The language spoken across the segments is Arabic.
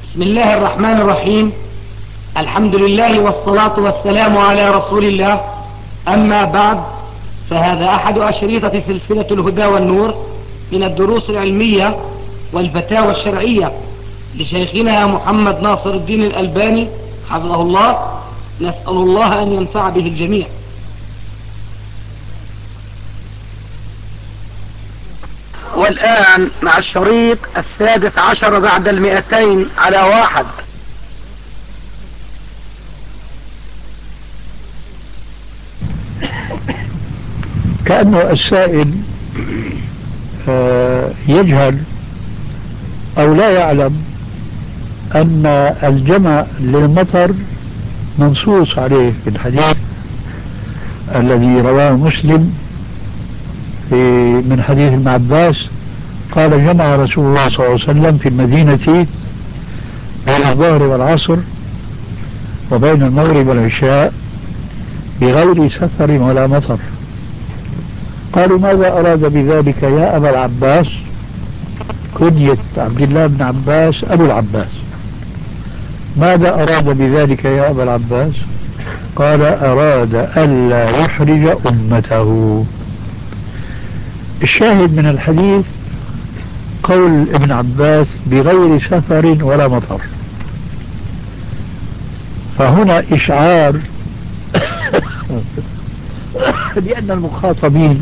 بسم الله الرحمن الرحيم. الحمد لله والصلاة والسلام على رسول الله. أما بعد، فهذا أحد أشريطة سلسلة الهدى والنور من الدروس العلمية والفتاوى الشرعية لشيخنا محمد ناصر الدين الألباني حفظه الله. نسأل الله أن ينفع به الجميع. والآن مع الشريط 16 بعد 200 على 1. كأنه السائل يجهل أو لا يعلم أن الجمع للمطر منصوص عليه في الحديث الذي رواه مسلم من حديث ابن عباس قال: جمع رسول الله صلى الله عليه وسلم في المدينة بين الظهر والعصر وبين المغرب والعشاء بغير سفر ولا مطر. قالوا: ماذا أراد بذلك يا أبا العباس؟ كنية عبد الله بن عباس أبو العباس. ماذا أراد بذلك يا أبا العباس؟ قال: أراد ألا يحرج أمته. الشاهد من الحديث قول ابن عباس بغير سفر ولا مطر، فهنا إشعار لأن المخاطبين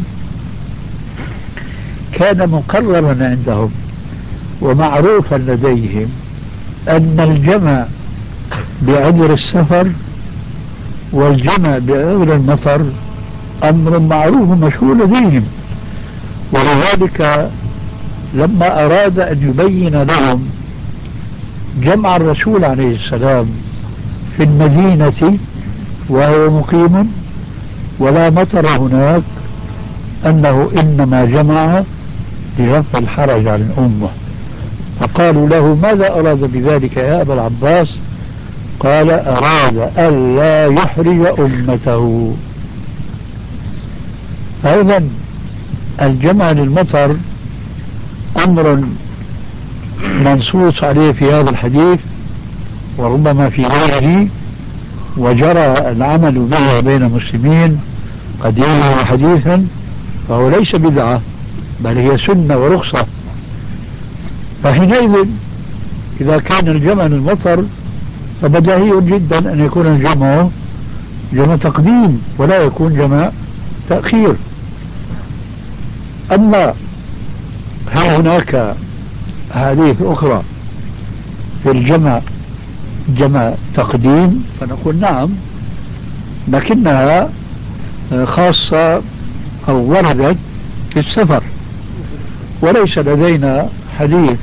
كان مقررا عندهم ومعروفا لديهم أن الجمع بعذر السفر والجمع بعذر المطر أمر معروف مشهور لديهم، ولذلك لما أراد أن يبين لهم جمع الرسول عليه السلام في المدينة وهو مقيم ولا مطر هناك أنه إنما جمع لرفع الحرج عن الأمة، فقالوا له: ماذا أراد بذلك يا أبا العباس؟ قال: أراد ألا يحرج أمته. أيضا الجمع للمطر أمر منصوص عليه في هذا الحديث وربما في غيره، وجرى العمل به بين المسلمين قديما وحديثا، فهو ليس بدعة بل هي سنة ورخصة. فحينئذ إذا كان الجمع للمطر فبديهي جدا أن يكون الجمع جمع تقديم ولا يكون جمع تأخير. أما هل هناك أحاديث أخرى في الجمع جمع تقديم؟ فنقول نعم، لكنها خاصة أو وردت في السفر، وليس لدينا حديث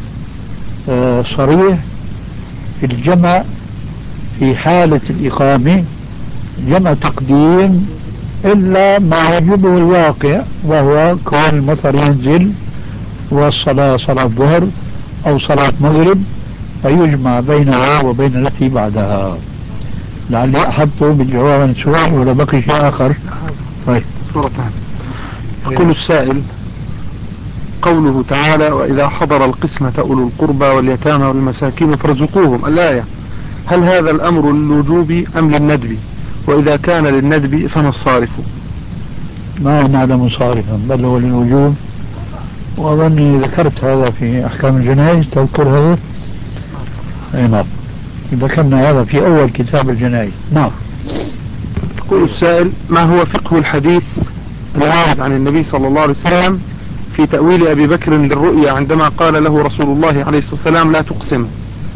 صريح في الجمع في حالة الإقامة جمع تقديم إلا ما يجبه الواقع، وهو كون المطر ينزل والصلاة صلاة ظهر أو صلاة مغرب فيجمع بينها وبين التي بعدها. لعلي أحطه بالجواب عن السؤال ولا بقي شيء آخر؟ طيب. يقول السائل: قوله تعالى: وإذا حضر القسمة أولو القربى واليتامى والمساكين فارزقوهم، الآية، هل هذا الأمر للوجوب أم للندب؟ وإذا كان للندب فما الصارف؟ ما نعلم صارفا بل هو للوجوب، وأظني ذكرت هذا في أحكام الجنائز. تذكر هذا؟ أي نعم، ذكرنا هذا في أول كتاب الجنائز. نعم. يقول السائل: ما هو فقه الحديث الوارد عن النبي صلى الله عليه وسلم في تأويل أبي بكر للرؤيا عندما قال له رسول الله عليه الصلاة والسلام: لا تقسم؟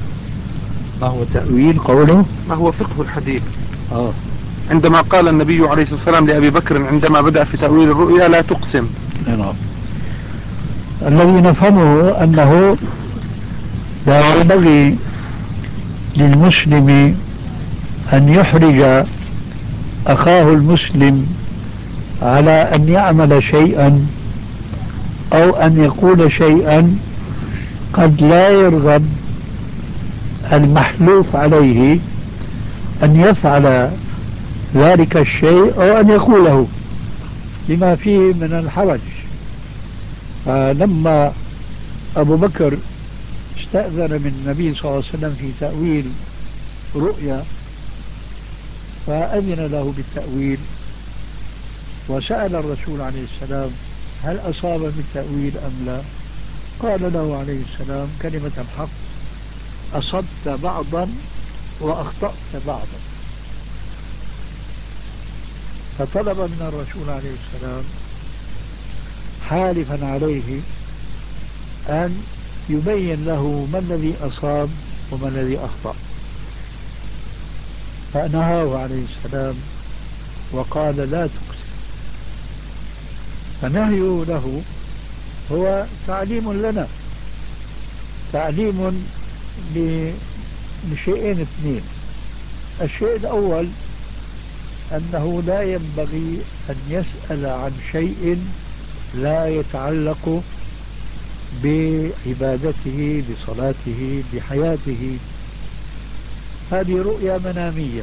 ما هو تأويل قوله؟ ما هو فقه الحديث عندما قال النبي عليه الصلاة والسلام لأبي بكر عندما بدأ في تأويل الرؤيا: لا تقسم؟ نعم. الذي نفهمه أنه لا ينبغي للمسلم أن يحرج أخاه المسلم على أن يعمل شيئا أو أن يقول شيئا قد لا يرغب المحلوف عليه أن يفعل ذلك الشيء أو أن يقوله لما فيه من الحرج. فلما أبو بكر استأذن من النبي صلى الله عليه وسلم في تأويل رؤيا، فأذن له بالتأويل، وسأل الرسول عليه السلام هل أصاب بالتأويل أم لا؟ قال له عليه السلام كلمة الحق: أصبت بعضا وأخطأت بعضا. فطلب من الرسول عليه السلام حالفا عليه أن يبين له ما الذي أصاب وما الذي أخطأ، فنهاه عليه السلام وقال لا تقسم. فنهيه له هو تعليم لنا، تعليم لشيئين اثنين. الشيء الأول أنه لا ينبغي أن يسأل عن شيء لا يتعلق بعبادته، بصلاته، بحياته. هذه رؤيا منامية.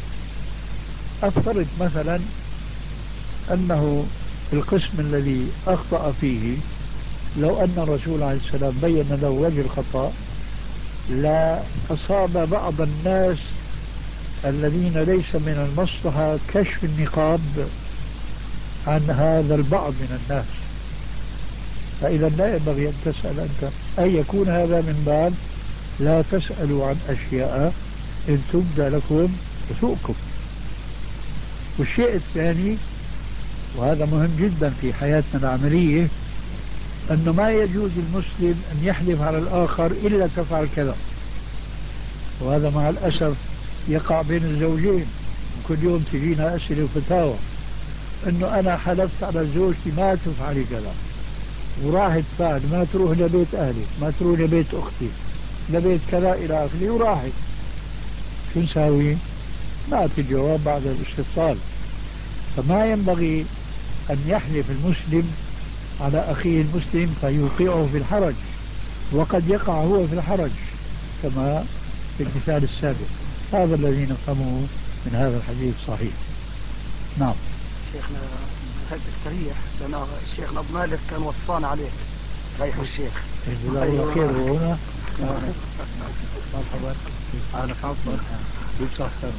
أفترض مثلا أنه القسم الذي أخطأ فيه لو أن الرسول عليه السلام بين له وجه الخطأ لا أصاب بعض الناس الذين ليس من المصلحة كشف النقاب عن هذا البعض من الناس. فإذا لا ينبغي أن تسأل أنت، أن يكون هذا من باب لا تسألوا عن أشياء إن تبدى لكم تسؤكم. والشيء الثاني، وهذا مهم جدا في حياتنا العملية، أنه ما يجوز المسلم أن يحلف على الآخر إلا تفعل كذا. وهذا مع الأسف يقع بين الزوجين، كل يوم تجينا أسئلة وفتاوى أنه أنا حلفت على زوجتي ما تفعلي كذا، وراحت بعد ما تروح لبيت أهلي، ما تروح لبيت أختي، لبيت كذا إلى آخره، وراحت. شو نساوي؟ نعطي جواب بعد الاستفصال. فما ينبغي أن يحلف المسلم على أخيه المسلم فيوقعه في الحرج، وقد يقع هو في الحرج كما في المثال السابق. هذا الذي نفهمه من هذا الحديث صحيح. نعم شيخنا هل تستريح؟ لأن الشيخ أبو مالك كان وصانا عليك ريح الشيخ. جزاه الله خير. وهنا مرحبا. أنا عفوا بصحة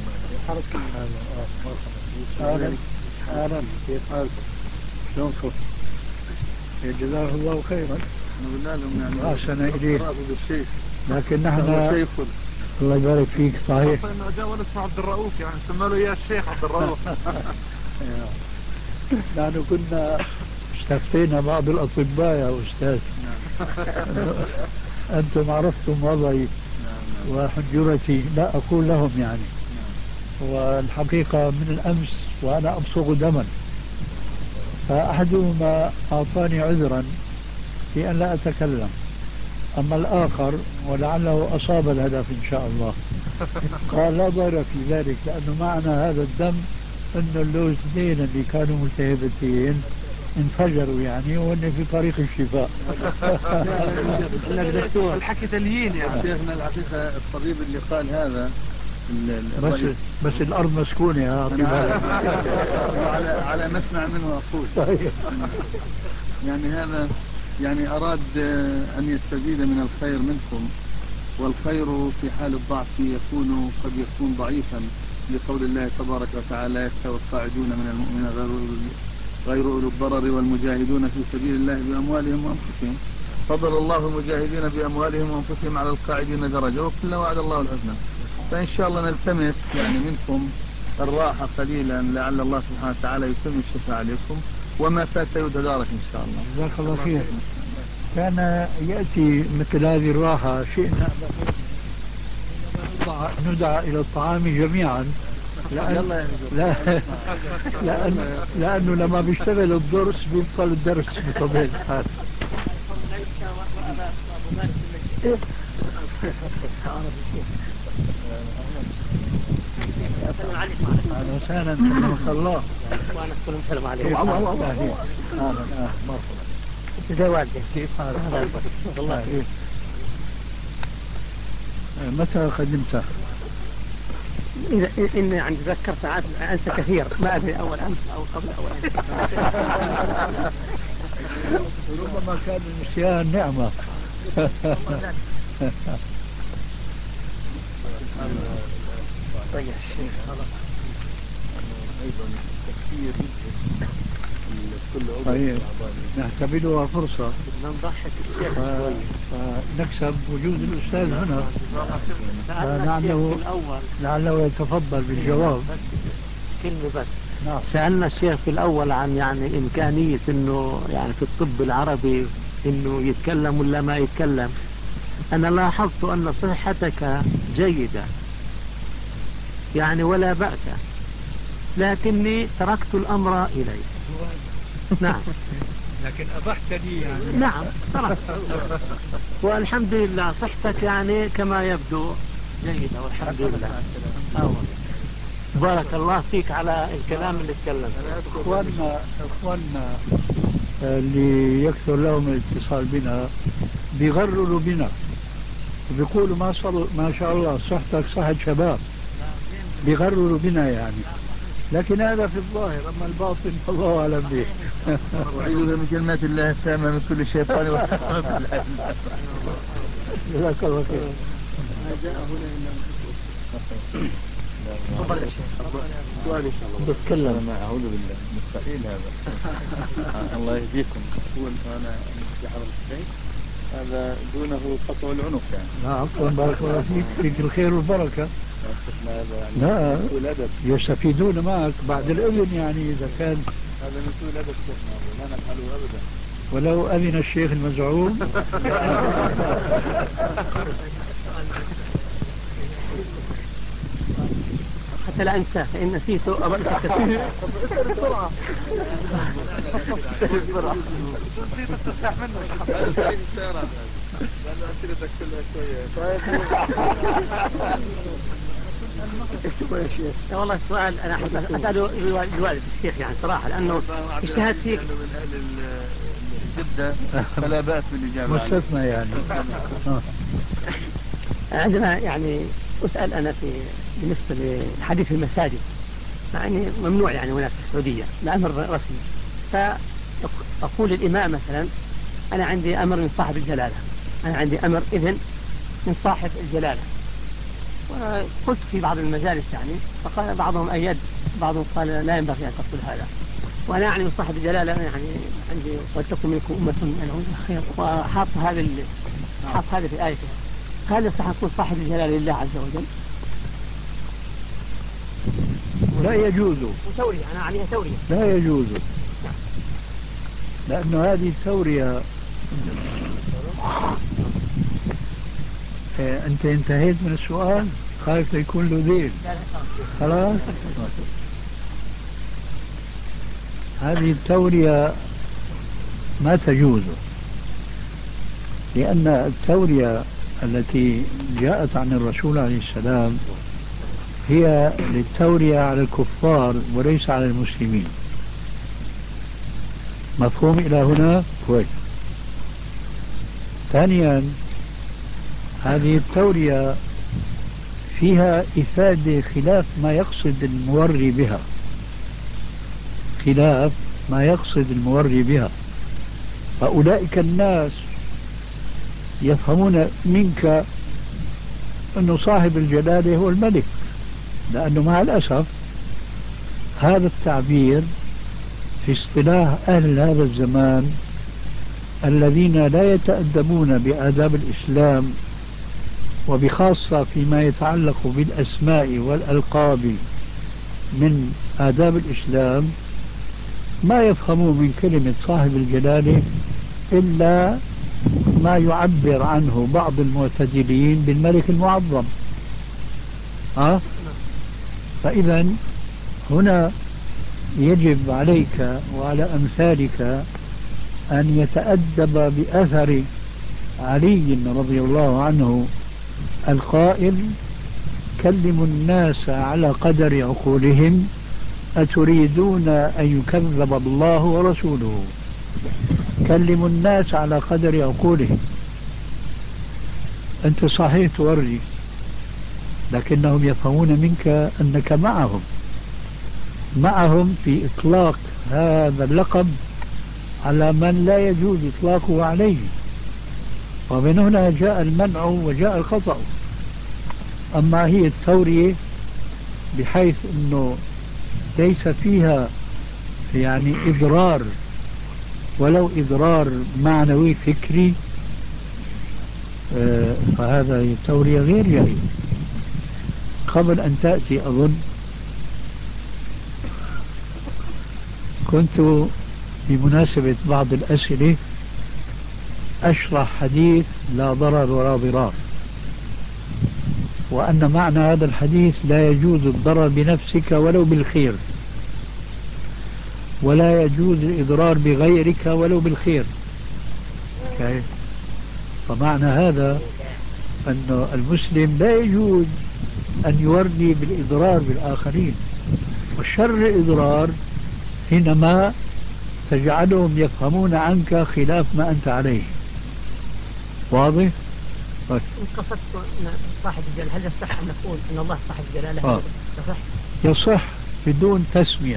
أهلا أهلا، كيف حالك؟ شلونكم؟ جزاه الله خيرا. قلنا لهم يعني عشان إليه، بالشيخ، لكن نحن الله يبارك فيك. صحيح انه جاء ولد اسمه عبد الرؤوف، يعني سمى له اياه الشيخ عبد الرؤوف. نحن كنا استفتينا بعض الأطباء يا أستاذ. أنتم عرفتم وضعي وحجرتي، لا أقول لهم يعني. والحقيقة من الأمس وأنا أبصق دما، فأحدهما أعطاني عذرا في أن لا أتكلم، أما الآخر ولعله أصاب الهدف إن شاء الله قال لا ضير في ذلك، لأنه معنى هذا الدم أن اللوزتين اللي كانوا ملتهبتين انفجروا يعني، وأن في طريق الشفاء. الحكي تليين يعني. شيخنا الحقيقة الطبيب اللي قال هذا بس الأرض مسكونة يا على مسمع منه أقول. يعني هذا يعني أراد أن يستزيد من الخير منكم، والخير في حال الضعف قد يكون ضعيفا، لقول الله تبارك وتعالى يستوي القاعدون من المؤمنين غير أولي الضرر والمجاهدون في سبيل الله بأموالهم وأنفسهم، فضل الله المجاهدين بأموالهم وأنفسهم على القاعدين درجة، وكلا وعد الله الحسنى. فإن شاء الله نلتمس يعني منكم الراحة قليلا، لعل الله سبحانه وتعالى يتم الشفاء عليكم، وما فات يتدارك إن شاء الله. جزاك الله خير. كان يأتي مثل هذه الراحة شئنا ندعى إلى الطعام جميعا، لأنه لما بيشتغل الدرس بيبطل الدرس بطبيعة الحال. أهلا وسهلا، سلمك الله. وأنا السلام عليكم. أهلا مرحبا. ازي والدي؟ كيف حالك؟ الله خير. متى قدمت؟ إني يعني تذكر ساعات أنسى كثير، ما أدري أول أمس أو قبل أول أمس. ربما كان النسيان نعمة. طيب الشيخ أيضا التفكير كل عضو طيب نعتبرها فرصة نضحك الشيخ فنكسب وجود الأستاذ هنا لعله يتفضل بالجواب. كلمة بس. نعم. سألنا الشيخ في الأول عن يعني إمكانية إنه يعني في الطب العربي إنه يتكلم ولا ما يتكلم. أنا لاحظت أن صحتك جيدة يعني ولا بأس، لكني تركت الأمر إليك. نعم. لكن أبحت لي يعني. نعم تركت. والحمد لله صحتك يعني كما يبدو جيدة والحمد لله. بارك الله فيك على الكلام اللي تكلمت. اخواننا اللي يكثر لهم الاتصال بنا بيغرروا بنا وبيقولوا ما شاء الله صحتك صحة شباب، بيغرروا بنا يعني، لكن هذا في الظاهر، اما الباطن فالله اعلم به. أعوذ بكلمات الله التامة من كل شيطان جزاك الله خير. ما جاء هنا إلا تفضل يا شيخ. سؤال إن شاء الله. بتكلم. أعوذ بالله مستحيل هذا. الله يهديكم. تقول أنا في حضرة الشيخ هذا دونه قطع العنق يعني. عفوا بارك الله فيك الخير والبركة. لا يستفيدون معك بعد الإذن يعني إذا كان هذا من سوء الأدب شيخنا لا نفعله أبدا ولو أذن الشيخ المزعوم. حتى لا أنسى فإن نسيته أظن بسرعة. بسرعة. والله السؤال أنا أحب أسأله الوالد الشيخ يعني صراحة لأنه اجتهد فيك من أهل الجدة فلا بأس بالإجابة مستثنى يعني. عندما يعني أسأل أنا بالنسبة لحديث المساجد يعني ممنوع يعني هنا في السعودية الأمر رسمي، فأقول للإمام مثلا أنا عندي أمر من صاحب الجلالة، أنا عندي أمر إذن من صاحب الجلالة. وقلت في بعض المجالس يعني فقال بعضهم أيد بعضهم قال لا ينبغي أن تقول هذا، وأنا يعني من صاحب الجلالة يعني عندي ولتكن منكم أمة يدعون إلى الخير، وحاط هذا في آية. هل يصح أن يكون صاحب الجلالة لله عز وجل؟ لا يجوز. ثورية أنا أعنيها ثورية. لا يجوز لأنه هذه الثورية أنت انتهيت من السؤال خايف يكون له ذيل. خلاص هذه التورية ما تجوز، لأن التورية التي جاءت عن الرسول عليه السلام هي للتورية على الكفار وليس على المسلمين. مفهوم إلى هنا؟ كويس. ثانيا هذه التورية فيها إفادة خلاف ما يقصد الموري بها، خلاف ما يقصد الموري بها. فأولئك الناس يفهمون منك أنه صاحب الجلالة هو الملك، لأنه مع الأسف هذا التعبير في اصطلاح أهل هذا الزمان الذين لا يتأدبون بآداب الإسلام، وبخاصة فيما يتعلق بالأسماء والألقاب من آداب الإسلام، ما يفهموا من كلمة صاحب الجلالة إلا ما يعبر عنه بعض المعتدلين بالملك المعظم. فإذا هنا يجب عليك وعلى أمثالك أن يتأدب بأثر علي رضي الله عنه القائل: كلموا الناس على قدر عقولهم أتريدون أن يكذب الله ورسوله. كلموا الناس على قدر عقولهم. أنت صحيح توري، لكنهم يفهمون منك أنك معهم في إطلاق هذا اللقب على من لا يجوز إطلاقه عليه. ومن هنا جاء المنع وجاء الخطأ. أما هي التورية بحيث أنه ليس فيها يعني إضرار ولو إضرار معنوي فكري، فهذا التورية غير جائز. قبل أن تأتي أظن كنت بمناسبة بعض الأسئلة أشرح حديث لا ضرر ولا ضرار، وأن معنى هذا الحديث لا يجوز الضرر بنفسك ولو بالخير، ولا يجوز الإضرار بغيرك ولو بالخير. فمعنى هذا أن المسلم لا يجوز أن يوري بالإضرار بالآخرين، والشر الإضرار حينما تجعلهم يفهمون عنك خلاف ما أنت عليه. واضح؟ قصدت صاحب الجلالة، هل يصح أن نقول أن الله صاحب الجلالة؟ يصح بدون تسمية،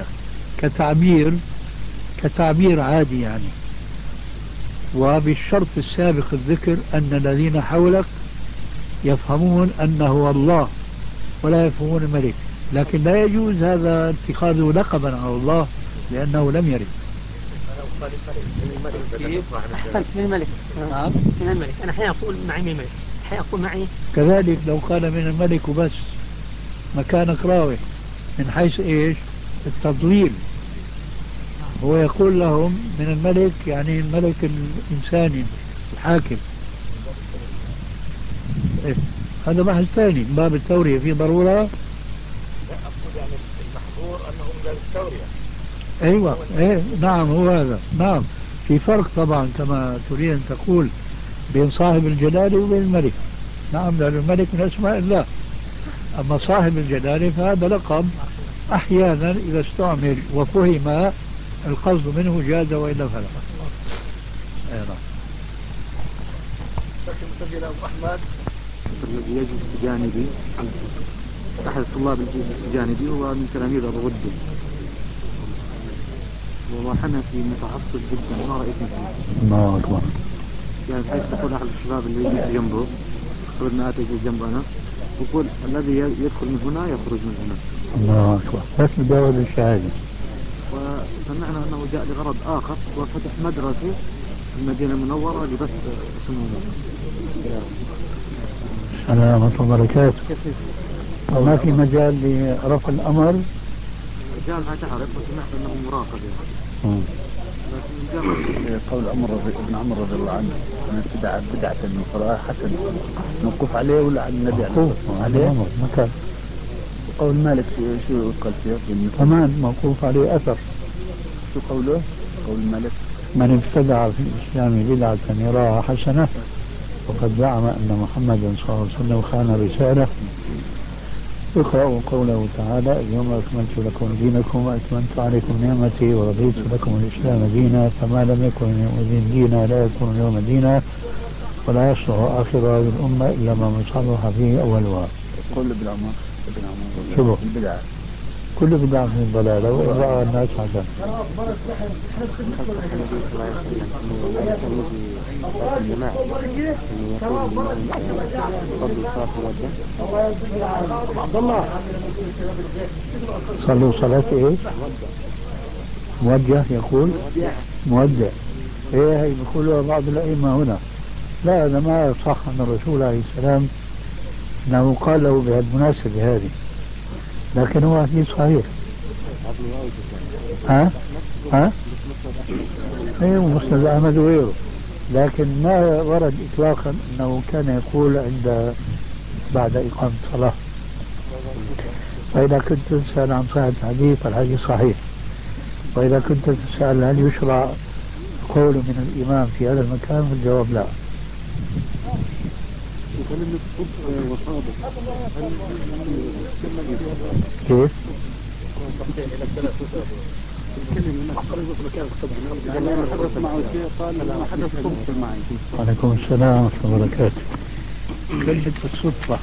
كتعبير عادي يعني، وبالشرط السابق الذكر أن الذين حولك يفهمون أنه هو الله ولا يفهمون الملك، لكن لا يجوز هذا اتخاذه لقبا على الله لأنه لم يرد. أحسنت، من الملك. نعم، من الملك. أنا أحيانا أقول معي من الملك، أحيانا أقول معي كذلك. لو قال من الملك وبس مكانك راوح، من حيث إيش؟ التضليل. هو يقول لهم من الملك يعني الملك الإنساني الحاكم. هذا بحث ثاني من باب التورية. في ضرورة؟ لا، أقول يعني المحظور أنه من باب التورية. أيوة، نعم، هو هذا. نعم، في فرق طبعا كما تريد أن تقول بين صاحب الجلالة وبين الملك. نعم، لأن الملك من أسماء الله، أما صاحب الجلالة فهذا لقب أحيانا إذا استعمل وفهم القصد منه جاز وإلا فلا. نعم. مسجل أبو أحمد الذي يجلس بجانبي أحد الطلاب اللي يجلس بجانبي هو من تلاميذ أبو غدة، وهو حنفي متعصب جدا ما رأيت مثله. الله أكبر. يعني بحيث تقول أحد الشباب اللي يجلس جنبه قبل ما أجلس جنبه أنا، يقول الذي يدخل من هنا يخرج من هنا. الله أكبر. بس مجاوز الشهادة. وسمعنا أنه جاء لغرض آخر وفتح مدرسة في المدينة المنورة لبث سموم. السلام ورحمة الله وبركاته. وما في مجال لرفع الأمر؟ جاء ما تعرف وسمعت أنه مراقب يعني. قول ابن عمر رضي الله عنه من ابتدع بدعة من القراءة حسن، موقوف عليه ولا على النبي عليه؟ مكان. قول مالك شو قال فيه؟ كمان موقوف عليه أثر. شو قوله؟ قول مالك من ابتدع في الإسلام بدعة يراها حسنة وقد زعم أن محمدا صلى الله عليه وسلم خان رسالة. اقرأوا قوله تعالى اليوم أكملت لكم دينكم وأتممت عليكم نعمتي ورضيت لكم الإسلام دينا، فما لم يكن يومئذ دينا لا يكون اليوم دينا ولا يصلح آخر هذه الأمة إلا ما صلح فيه أولها. قول ابن عمر شو البدعة كل بدعة من الضلالة ورأى الناس حسن. صلوا صلاة ايش؟ موجه يقول موجه. ايه هي بيقولوا بعض الأئمة هنا. لا، هذا ما صح عن الرسول عليه السلام انه قال له بهالمناسبة هذه، لكن هو حديث صحيح. ايوه، مسند احمد وغيره، لكن ما ورد اطلاقا انه كان يقول بعد اقامة الصلاة. فاذا كنت تسأل عن صحة الحديث فالحديث صحيح، واذا كنت تسأل هل يشرع قول من الامام في هذا المكان فالجواب لا. كيف؟ وعليكم السلام ورحمة الله وبركاته. كلمة الصدفة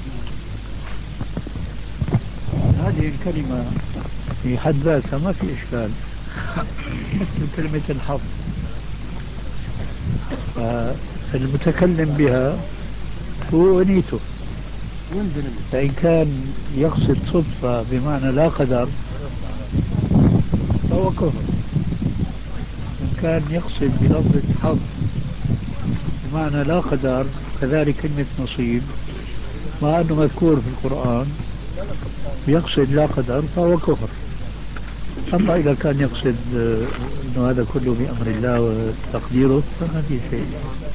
هذه الكلمة في حد ذاتها ما في إشكال، مثل كلمة الحظ. المتكلم بها هو ونيته. فإن كان يقصد صدفة بمعنى لا قدر فهو كفر. إن كان يقصد بلفظ حظ بمعنى لا قدر كذلك كلمة نصيب مع أنه مذكور في القرآن يقصد لا قدر فهو كفر. أما إذا كان يقصد أنه هذا كله بأمر الله وتقديره فما في شيء.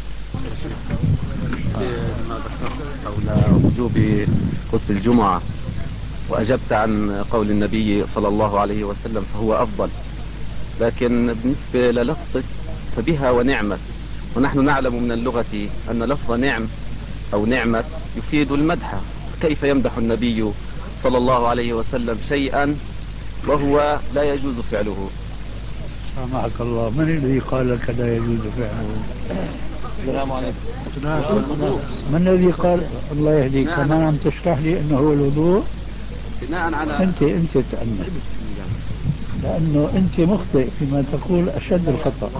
ما ذكرت حول وجوب غسل الجمعة وأجبت عن قول النبي صلى الله عليه وسلم فهو أفضل، لكن بالنسبة للفظة فبها ونعمت، ونحن نعلم من اللغة أن لفظ نعم أو نعمة يفيد المدح. كيف يمدح النبي صلى الله عليه وسلم شيئا وهو لا يجوز فعله؟ سامحك الله، من الذي قال لك لا يجوز فعله؟ السلام عليكم. من الذي قال؟ الله يهديك، كمان عم تشرح لي انه هو الوضوء بناء على انت تأمل، لانه انت مخطئ فيما تقول اشد الخطأ،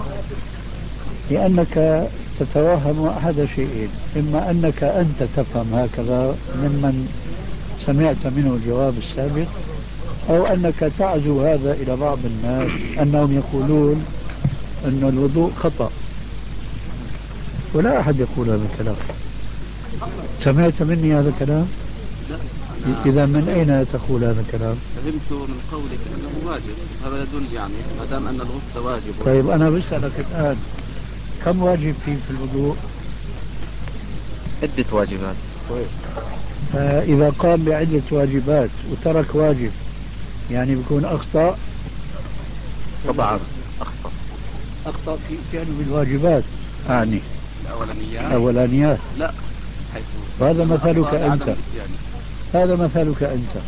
لانك تتوهم احد شيئين: اما انك انت تفهم هكذا ممن سمعت منه الجواب السابق، او انك تعزو هذا الى بعض الناس انهم يقولون ان الوضوء خطأ، ولا أحد يقول هذا الكلام. سمعت مني هذا الكلام؟ إذا من أين تقول هذا الكلام؟ فهمت من قولك أنه واجب، هذا يدل يعني ما دام أن الغسل واجب. طيب أنا بسألك الآن، كم واجب فيه في الوضوء؟ عدة واجبات. إذا قام بعدة واجبات وترك واجب يعني بيكون أخطأ؟ طبعا أخطأ في إتيانه بالواجبات أعني الأولانيات. لا، هذا مثلك أنت، هذا مثلك أنت،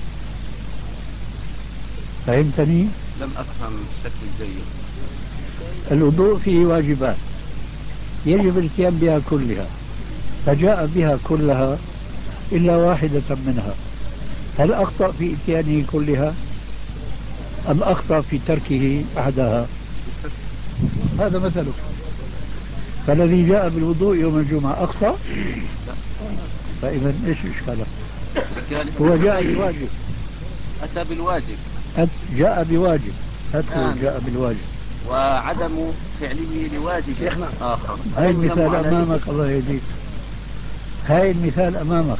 فهمتني؟ لم أفهم بشكل جيد. الوضوء فيه واجبات يجب الاتيان بها كلها، فجاء بها كلها إلا واحدة منها، هل أخطأ في إتيانه كلها أم أخطأ في تركه أحدها؟ هذا مثلك. فالذي جاء بالوضوء يوم الجمعة أخطأ؟ فإذا إيش إشكاله؟ هو جاء بواجب، أتى بالواجب، جاء بواجب، جاء بالواجب وعدم فعله لواجب آخر. هاي المثال أمامك، الله يهديك، هاي المثال أمامك.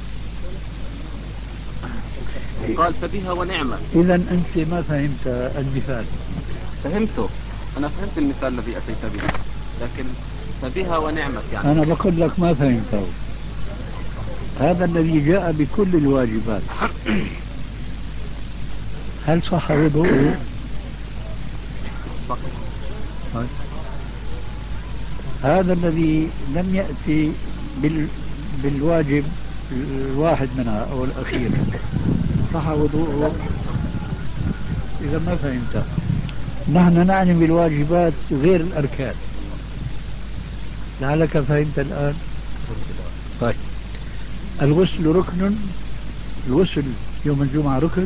قال فبها ونعمة. إذا أنت ما فهمت المثال. فهمته، أنا فهمت المثال الذي أتيت به، لكن فبها ونعمة يعني أنا بقول لك ما فهمته. هذا الذي جاء بكل الواجبات هل صح وضوءه؟ هذا الذي لم يأتي بالواجب الواحد منها أو الأخير صح وضوءه؟ إذا ما فهمت، نحن نعني بالواجبات غير الأركان، لعلك فهمت الآن. طيب، الغسل ركن، الغسل يوم الجمعة ركن.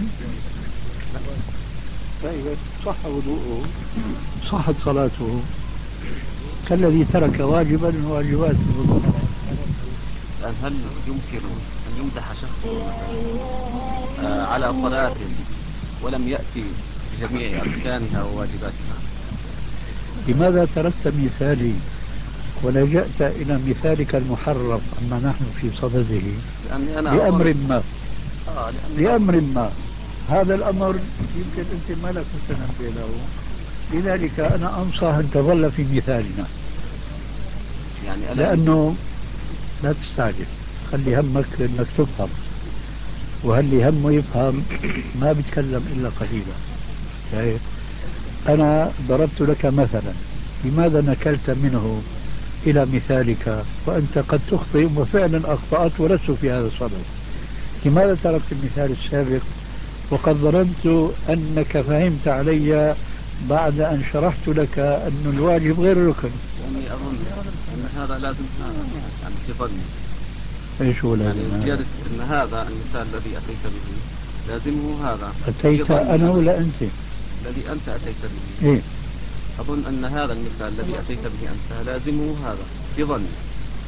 طيب صح وضوءه، صحت صلاته كالذي ترك واجبا من واجبات الوضوء. هل يمكن أن يمدح شخص على صلاة ولم يأتي بجميع أركانها وواجباتها؟ لماذا تركت مثالي ولجأت إلى مثالك المحرف أما نحن في صدده لأمر ما؟ لأمر ما، هذا الأمر يمكن أنت ما لك متنبه له، لذلك أنا أنصح أن تظل في مثالنا، يعني لأنه لا تستعجل، خلي همك أنك تفهم، وهل همه يفهم ما بيتكلم إلا قليلا. شايف؟ أنا ضربت لك مثلا، لماذا نكلت منه إلى مثالك وأنت قد تخطئ وفعلا أخطأت ولست في هذا الصدد؟ لماذا تركت المثال السابق وقد ظننت أنك فهمت علي بعد أن شرحت لك أن الواجب غير ركن؟ لأني أظن أن هذا لازم يعني في ظني. إيش هو لازم؟ يعني زيادة أن هذا المثال الذي أتيت به لازمه هذا. أتيت أنا ولا أنت؟ الذي أنت أتيت به. إيه؟ أظن أن هذا المثال الذي أتيت به أنت لازمه هذا في ظني.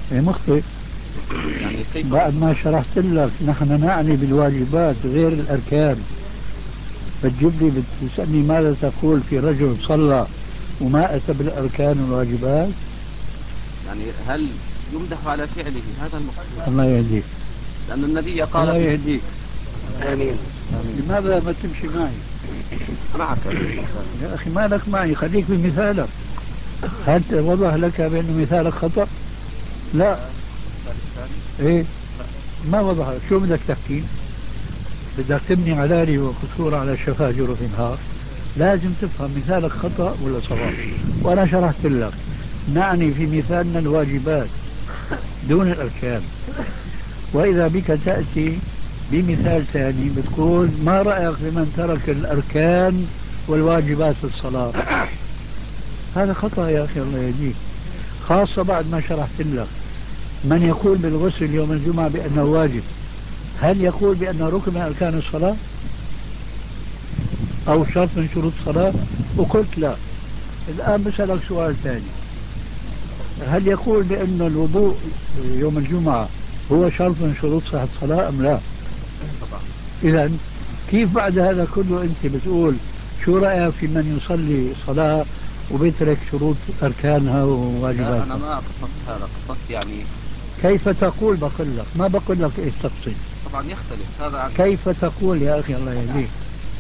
مخطئ. يعني كيف بعد ما شرحت لك نحن نعني بالواجبات غير الأركان، بتجيب لي بتسألني ماذا تقول في رجل صلى وما أتى بالأركان والواجبات؟ يعني هل يمدح على فعله؟ هذا المقصود. الله يهديك. لأن النبي قال الله يهديك. آمين. لماذا ما تمشي معي؟ معك يا أخي مالك معي، خليك بمثالك. هل وضح لك بأن مثالك خطأ؟ لا. إيه ما وضح. شو بدك تحكي؟ بدك تبني علالي وقصور على شفا جرف نهار، لازم تفهم مثالك خطأ ولا صواب. وأنا شرحت لك نعني في مثالنا الواجبات دون الأركان، وإذا بك تأتي بمثال ثاني بتقول ما رأيك بمن ترك الأركان والواجبات في الصلاة؟ هذا خطأ يا أخي الله يهديك، خاصة بعد ما شرحت لك. من يقول بالغسل يوم الجمعة بأنه واجب، هل يقول بأنه ركن من أركان الصلاة أو شرط من شروط الصلاة؟ وقلت لا. الآن بسألك سؤال ثاني، هل يقول بأن الوضوء يوم الجمعة هو شرط من شروط صحة الصلاة أم لا؟ إذا كيف بعد هذا كله أنت بتقول شو رأيك في من يصلي صلاة وبيترك شروط أركانها وواجباتها؟ أنا ما قصدت هذا، قصدت يعني كيف تقول؟ بقول لك ما بقول لك إيش تقصد. طبعا يختلف هذا عن كيف تقول يا أخي الله يهديك؟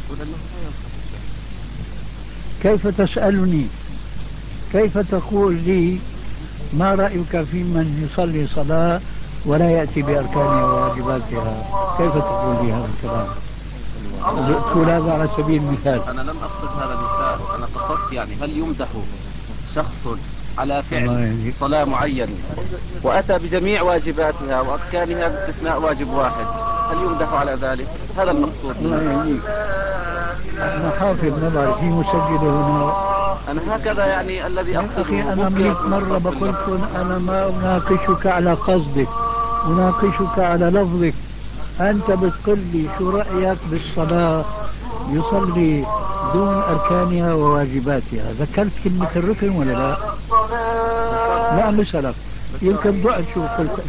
كيف تسألني؟ كيف تقول لي ما رأيك في من يصلي صلاة ولا يأتي بأركانها وواجباتها؟ كيف تقول لي هذا الكلام؟ تقول هذا على سبيل المثال. أنا لم أقصد هذا المثال، أنا قصدت يعني هل يمدح شخص على فعل صلاة معينة وأتى بجميع واجباتها وأركانها باستثناء واجب واحد، هل يمدح على ذلك؟ هذا المقصود. الله يهديك. أنا حافظ نظر في مسجل هنا. أنا هكذا يعني الذي أقصده. أخي أنا 100 مرة بقول لكم أنا ما أناقشك على قصدك، أناقشك على لفظك. أنت بتقول لي شو رأيك بالصلاة يصلي دون أركانها وواجباتها؟ ذكرت كلمة الركن ولا لا؟ لا بسألك، يمكن ضعت شو قلت،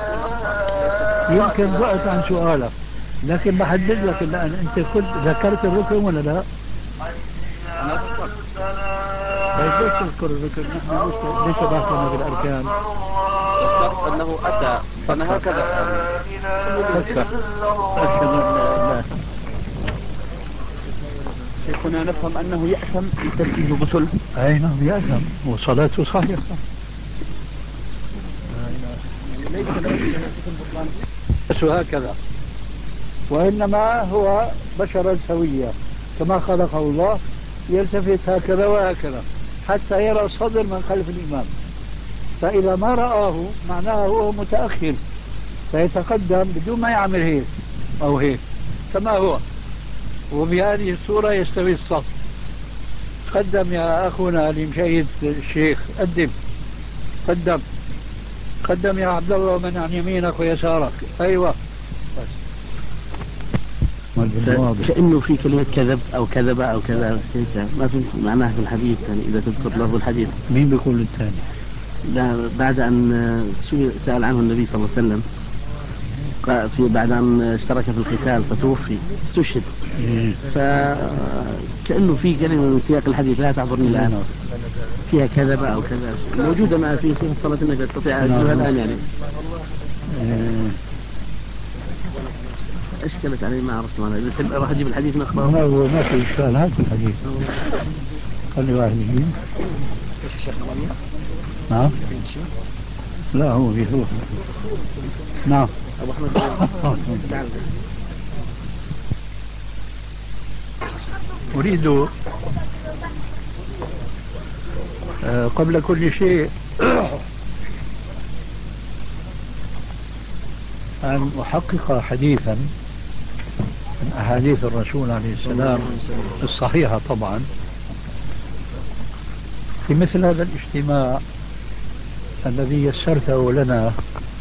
يمكن ضعت عن سؤالك، لكن بحدد لك الآن أنت قلت ذكرت الركن ولا لا؟ أنا ذكرت. طيب ليش تذكر الركن؟ نحن ليش داخلنا بالأركان؟ ذكرت أنه أتى، أنا هكذا فكر. أشهد أن لا إله. شيخنا نفهم أنه يأثم بتركيز الغسل. أي نعم يأثم وصلاته صحيحة. بس هكذا، وإنما هو بشرا سويا كما خلقه الله، يلتفت هكذا وهكذا حتى يرى الصدر من خلف الإمام، فإذا ما رآه معناه هو متأخر فيتقدم بدون ما يعمل هيك أو هيك كما هو، وبهذه الصورة يستوي الصف. قدم يا أخونا لمشيد الشيخ، قدم قدم قدم يا عبد الله، ومن عن يمينك ويسارك. أيوة كأنه في كلمة كذب أو كذبة أو كذا، ما فهمت معناها في الحديث. يعني إذا تذكر لفظ الحديث. مين بيقول الثاني؟ لا، بعد أن سأل عنه النبي صلى الله عليه وسلم بعد أن اشترك في القتال فتوفي استشهد، فكأنه في كلمة من سياق الحديث لا تعبرني الآن فيها كذبة أو كذا، موجودة مع في صلاة النبي، أستطيع أجلها الآن يعني. أشكلت علي ما عرفت معناها. إذا تحب أروح أجيب الحديث نقرأه. ما في إشكال، هات الحديث خلي واحد يجيب. نعم لا هو بيروح. نعم أبو أحمد تعال. أريد قبل كل شيء أن أحقق حديثا من أحاديث الرسول عليه السلام الصحيحة طبعا في مثل هذا الاجتماع الذي يسرته لنا.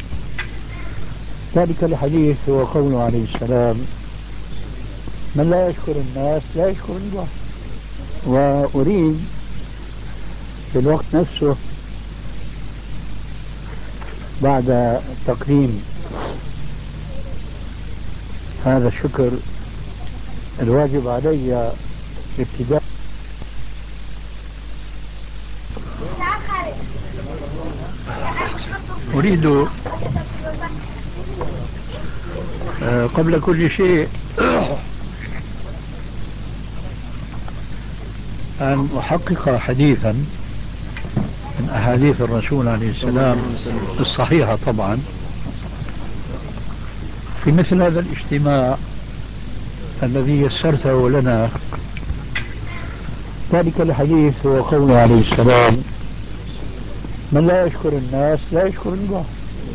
ذلك الحديث هو قوله عليه السلام: من لا يشكر الناس لا يشكر الله. وأريد في الوقت نفسه بعد تقديم هذا الشكر الواجب علي ابتداء أريد قبل كل شيء أن أحقق حديثا من أحاديث الرسول عليه السلام الصحيحة طبعا في مثل هذا الاجتماع الذي يسرته لنا. ذلك الحديث هو قوله عليه السلام: من لا يشكر الناس لا يشكر الله.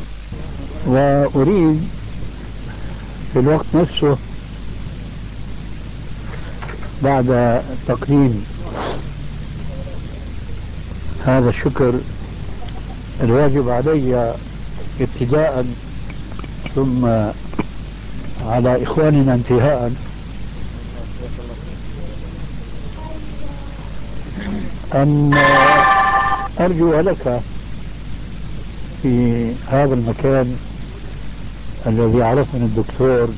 وأريد في الوقت نفسه بعد تقديم هذا الشكر الواجب علي ابتداء ثم على إخواننا انتهاء أن أرجو لك في هذا المكان الذي عرفني الدكتور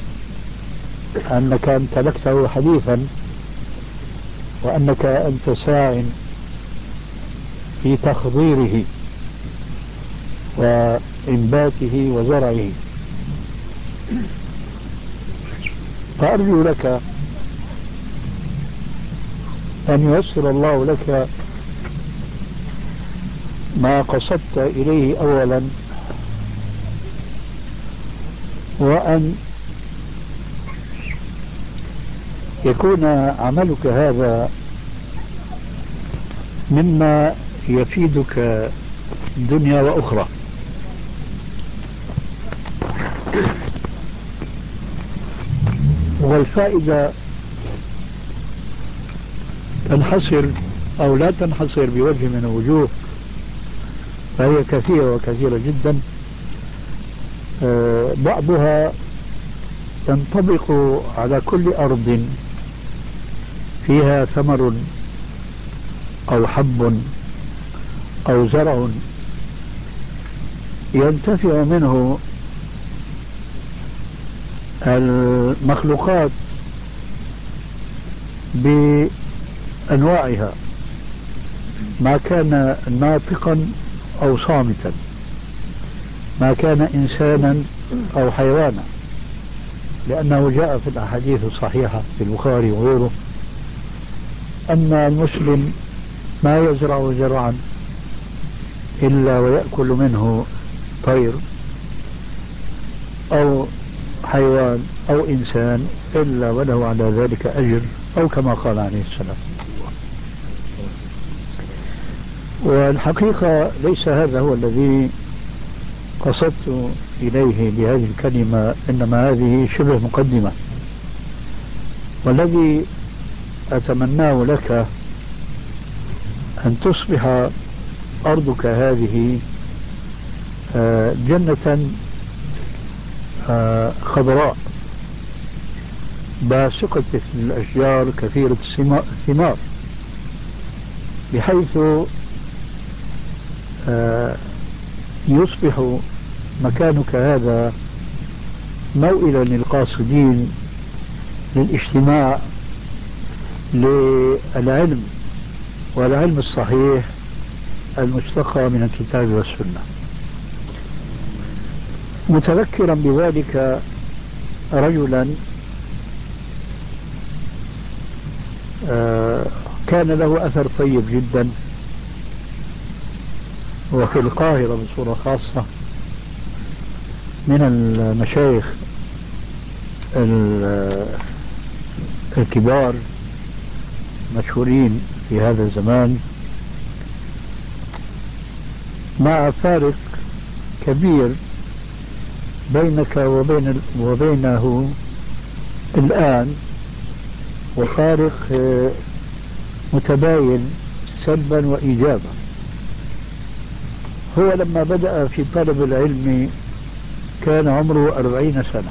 أنك امتلكته حديثا وأنك أنت ساع في تخضيره وإنباته وزرعه، فأرجو لك أن ييسر الله لك ما قصدت إليه أولا، وأن يكون عملك هذا مما يفيدك دنيا وأخرى. والفائدة تنحصر أو لا تنحصر بوجه من الوجوه، فهي كثيرة وكثيرة جدا. بعضها تنطبق على كل أرض فيها ثمر أو حب أو زرع ينتفع منه المخلوقات بأنواعها، ما كان ناطقا أو صامتا، ما كان إنسانا أو حيوانا، لأنه جاء في الأحاديث الصحيحة في البخاري وغيره أن المسلم ما يزرع زرعا إلا ويأكل منه طير أو حيوان أو إنسان إلا وله على ذلك أجر، أو كما قال عليه السلام. والحقيقة ليس هذا هو الذي قصدت إليه بهذه الكلمة، إنما هذه شبه مقدمة. والذي أتمناه لك أن تصبح أرضك هذه جنة خضراء باسقة الأشجار كثيرة الثمار، بحيث يصبح مكانك هذا موئلا للقاصدين للاجتماع للعلم، والعلم الصحيح المستقى من الكتاب والسنة. متذكرا بذلك رجلا كان له أثر طيب جدا، وفي القاهرة بصورة خاصة، من المشايخ الكبار مشهورين في هذا الزمان، مع فارق كبير بينك وبينه الآن، وفارق متباين سلبا وإيجابا. هو لما بدأ في طلب العلم كان عمره 40 سنة،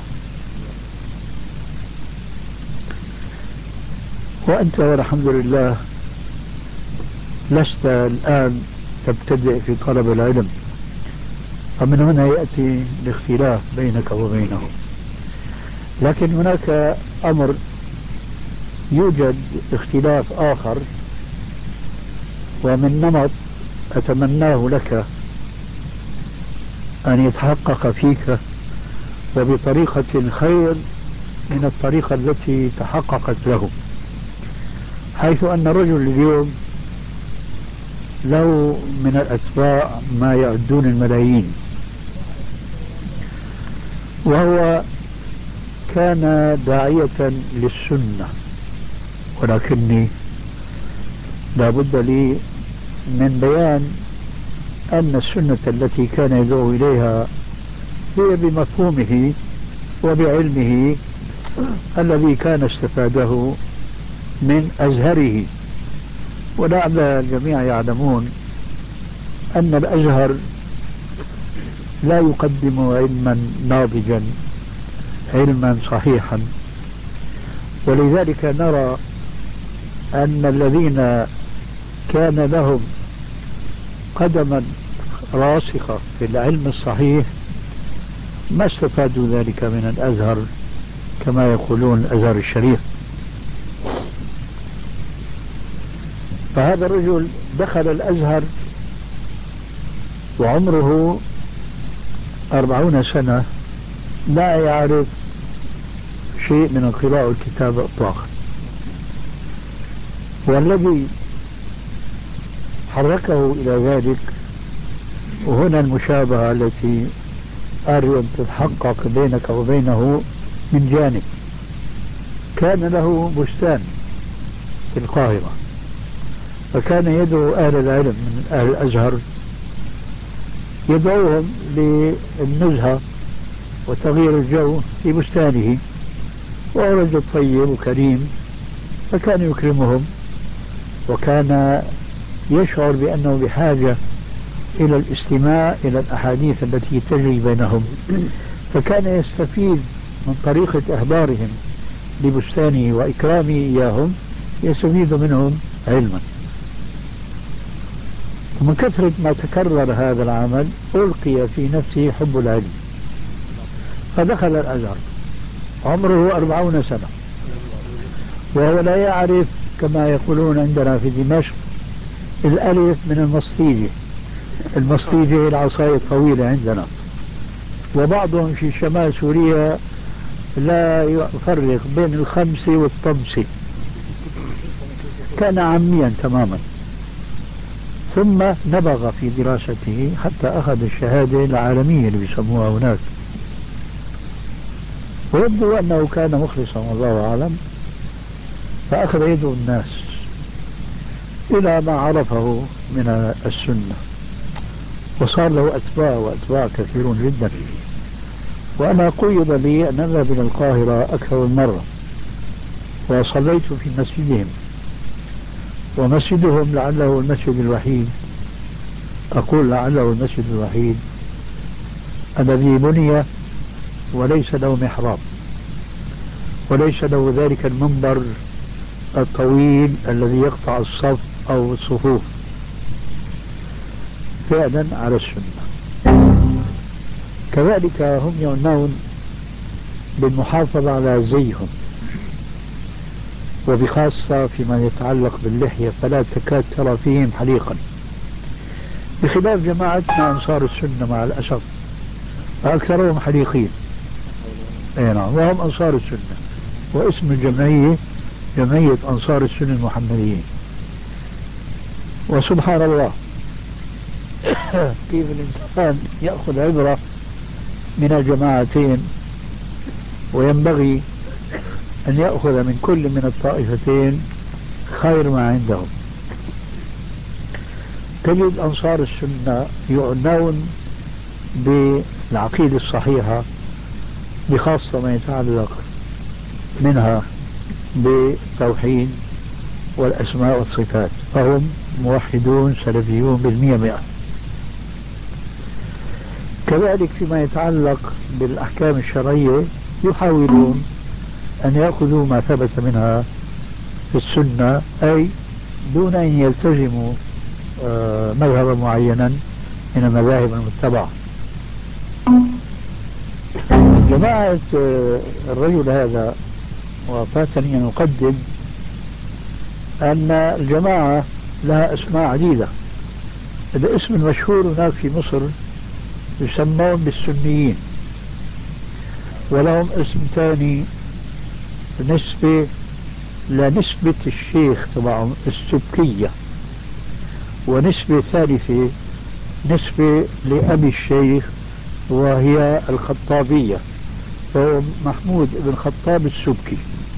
وأنت والحمد لله لست الآن تبتدئ في طلب العلم، فمن هنا يأتي الاختلاف بينك وبينه. لكن هناك أمر يوجد اختلاف آخر، ومن نمط أتمناه لك أن يتحقق فيك وبطريقة خير من الطريقة التي تحققت له، حيث أن رجل اليوم له من الأتباع ما يعدون الملايين، وهو كان داعية للسنة، ولكني لا بد لي من بيان أن السنة التي كان يدعو إليها هي بمفهومه وبعلمه الذي كان استفاده من أزهره. ولعل الجميع يعلمون أن الأزهر لا يقدم علما ناضجا، علما صحيحا، ولذلك نرى أن الذين كان لهم قدما راسخة في العلم الصحيح ما استفادوا ذلك من الأزهر كما يقولون الأزهر الشريف. فهذا الرجل دخل الأزهر وعمره 40 سنة لا يعرف شيء من القراءة والكتابة إطلاقا، والذي حركه إلى ذلك، وهنا المشابهة التي أرجو أن تتحقق بينك وبينه، من جانب كان له بستان في القاهرة، فكان يدعو أهل العلم من أهل الأزهر، يدعوهم للنزهة وتغيير الجو في بستانه، وهو رجل طيب وكريم، فكان يكرمهم، وكان يشعر بأنه بحاجة إلى الاستماع إلى الأحاديث التي تجري بينهم، فكان يستفيد من طريقة إحضارهم لبستانه وإكرامه إياهم، يستفيد منهم علما. ومن كثرة ما تكرر هذا العمل ألقي في نفسه حب العلم، فدخل الأزهر عمره 40 سنة، وهو لا يعرف كما يقولون عندنا في دمشق الألف من المصطيجة. المصطيجة العصاية الطويلة عندنا، وبعضهم في شمال سوريا لا يفرق بين الخمسة والطمسة، كان عاميا تماما. ثم نبغ في دراسته حتى أخذ الشهادة العالمية اللي بيسموها هناك، ويبدو أنه كان مخلصا والله أعلم، فأخذ يدعو الناس إلى ما عرفه من السنة، وصار له أتباع وأتباع كثيرون جدا. وأنا قيض لي أن أذهب إلى القاهرة أكثر من مرة، وصليت في مسجدهم، ومسجدهم لعله المسجد الوحيد، أقول لعله المسجد الوحيد الذي بني وليس له محراب، وليس له ذلك المنبر الطويل الذي يقطع الصف أو الصفوف، فعلا على السنة. كذلك هم يعنون بالمحافظة على زيهم، وبخاصة فيما يتعلق باللحية، فلا تكاد ترى فيهم حليقا، بخلاف جماعتنا أنصار السنة مع الأسف فأكثرهم حليقين. نعم، وهم أنصار السنة، واسم الجمعية جمعية أنصار السنة المحمديين. وسبحان الله كيف الإنسان يأخذ عبرة من الجماعتين، وينبغي أن يأخذ من كل من الطائفتين خير ما عندهم. تجد أنصار السنة يعنون بالعقيدة الصحيحة، بخاصة ما يتعلق منها بالتوحيد والأسماء والصفات، فهم موحدون سلفيون بالمئة. كذلك فيما يتعلق بالأحكام الشرعية يحاولون أن يأخذوا ما ثبت منها في السنة، أي دون أن يلتزموا مذهبا معينا من المذاهب المتبعة. جماعة الرجل هذا، وفاتني أن أقدم أن الجماعة لها أسماء عديدة. الاسم المشهور هناك في مصر يسمون بالسنيين، ولهم اسم ثاني بالنسبة لنسبة الشيخ تبعهم السبكية، ونسبة ثالثة نسبة لأبي الشيخ وهي الخطابية، فهو محمود بن خطاب السبكي.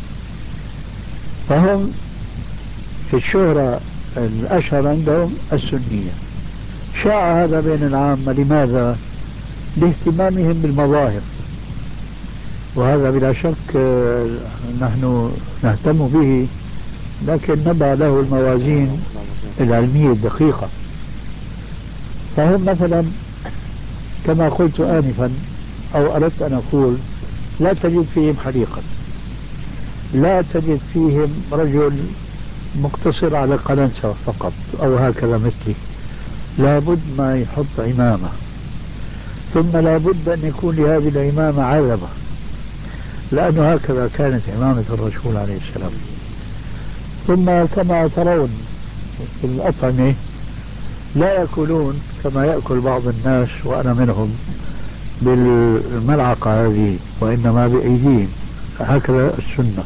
فهم في الشهرة الأشهر عندهم السنية. شاع هذا بين العامة. لماذا؟ لاهتمامهم بالمظاهر، وهذا بلا شك نحن نهتم به، لكن نضع له الموازين العلمية الدقيقة. فهم مثلا كما قلت آنفا أو أردت أن أقول، لا تجد فيهم حليقا، لا تجد فيهم رجل مقتصر على قلنسة فقط أو هكذا مثلي، لابد ما يحط عمامة، ثم لابد أن يكون لهذه العمامة عذبة، لأنه هكذا كانت عمامة الرسول عليه السلام. ثم كما ترون في الأطعمة لا يأكلون كما يأكل بعض الناس وأنا منهم بالملعقة هذه، وإنما بأيديهم، هكذا السنة.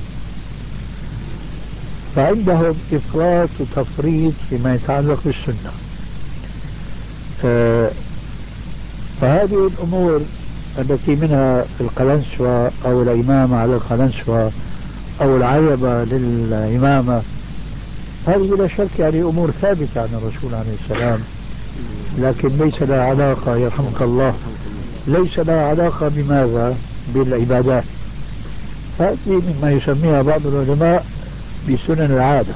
فعندهم إفراط وتفريط فيما يتعلق بالسنة. فهذه الأمور التي منها القلنسوة أو الإمامة على القلنسوة أو العيبة للإمامة، هذه بلا شك يعني أمور ثابتة عن الرسول عليه السلام، لكن ليس لها علاقة، يرحمك الله، ليس لها علاقة بماذا؟ بالعبادات. هذه مما يسميها بعض العلماء بسنن العادة.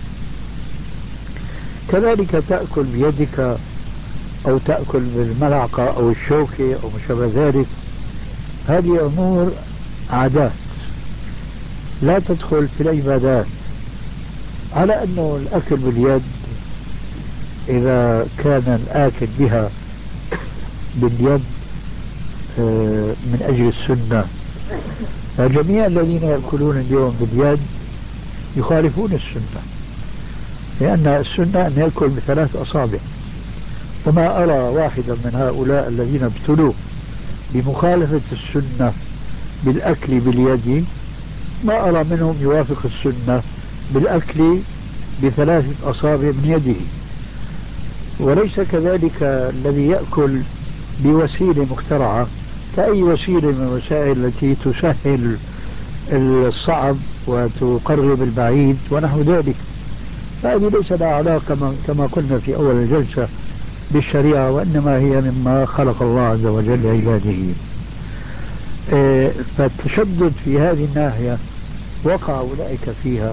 كذلك تأكل بيدك أو تأكل بالملعقة أو الشوكة أو ما شابه ذلك، هذه أمور عادات لا تدخل في العبادات. على أنه الأكل باليد إذا كان الآكل بها باليد من أجل السنة، فجميع الذين يأكلون اليوم باليد يخالفون السنة، لأن السنة أن يأكل بثلاث أصابع. وما أرى واحدا من هؤلاء الذين ابتلوا بمخالفة السنة بالأكل باليد، ما أرى منهم يوافق السنة بالأكل بثلاثة أصابع من يده. وليس كذلك الذي يأكل بوسيلة مخترعة كأي وسيلة من الوسائل التي تسهل الصعب وتقرب البعيد ونحو ذلك. هذه ليس لها علاقة كما قلنا في أول الجلسة بالشريعة، وإنما هي مما خلق الله عز وجل لعباده. فالتشدد في هذه الناحية وقع أولئك فيها،